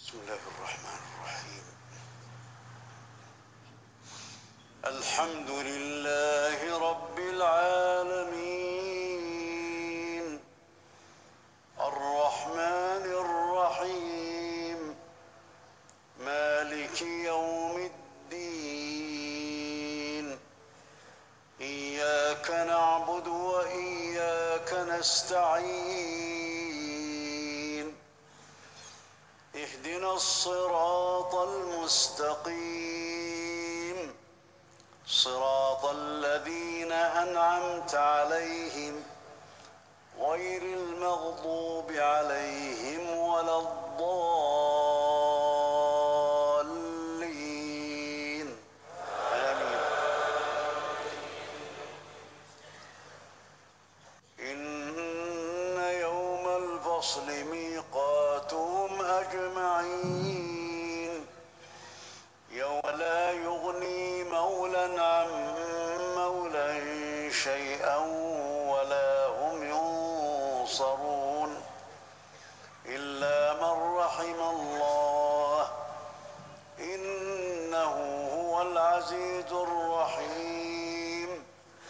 بسم الله الرحمن الرحيم. الحمد لله رب العالمين، الرحمن الرحيم، مالك يوم الدين. إياك نعبد وإياك نستعين. اهدنا الصراط المستقيم، صراط الذين أنعمت عليهم غير المغضوب عليهم ولا الضالين. آمين. إن يوم الفصل ميقاتهم أجمعين، يوم لا يغني مولى عن مولى شيئا ولا هم ينصرون، إلا من رحم الله، إنه هو العزيز الرحيم.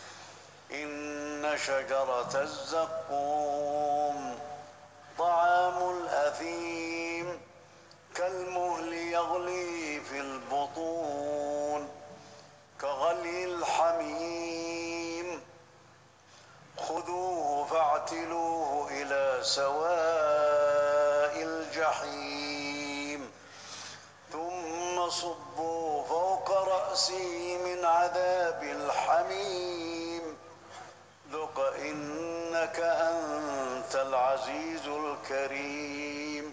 إن شجرة الزقوم طعام الأثيم، كالمهل يغلي في البطون، كغلي الحميم. خذوه فاعتلوه إلى سواء الجحيم، ثم صبوا فوق رأسه من عذاب الحميم، ذق إنك أنت العزيز الكريم.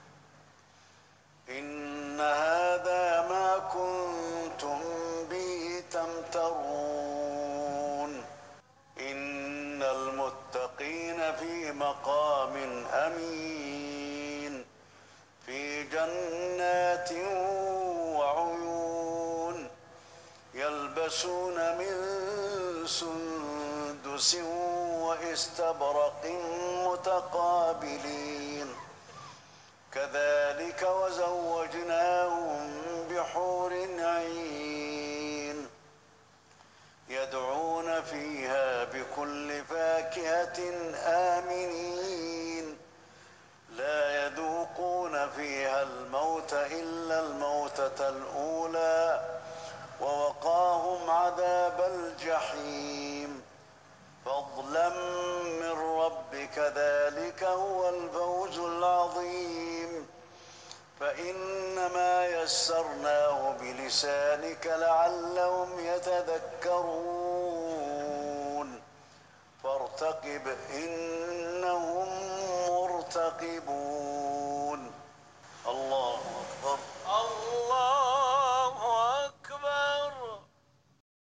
إن هذا ما كنتم به تمترون. إن المتقين في مقام أمين، في جنات وعيون، يلبسون من سندس واستبرق متقابلين، كذلك وزوجناهم بحور عين، يدعون فيها بكل فاكهة آمنين، لا يذوقون فيها الموت إلا الموتة الأولى، ووقاهم عذاب الجحيم، فضلا من ربك، ذلك هو الفوز العظيم. فإنما يسرناه بلسانك لعلهم يتذكرون، فارتقب إنهم مرتقبون.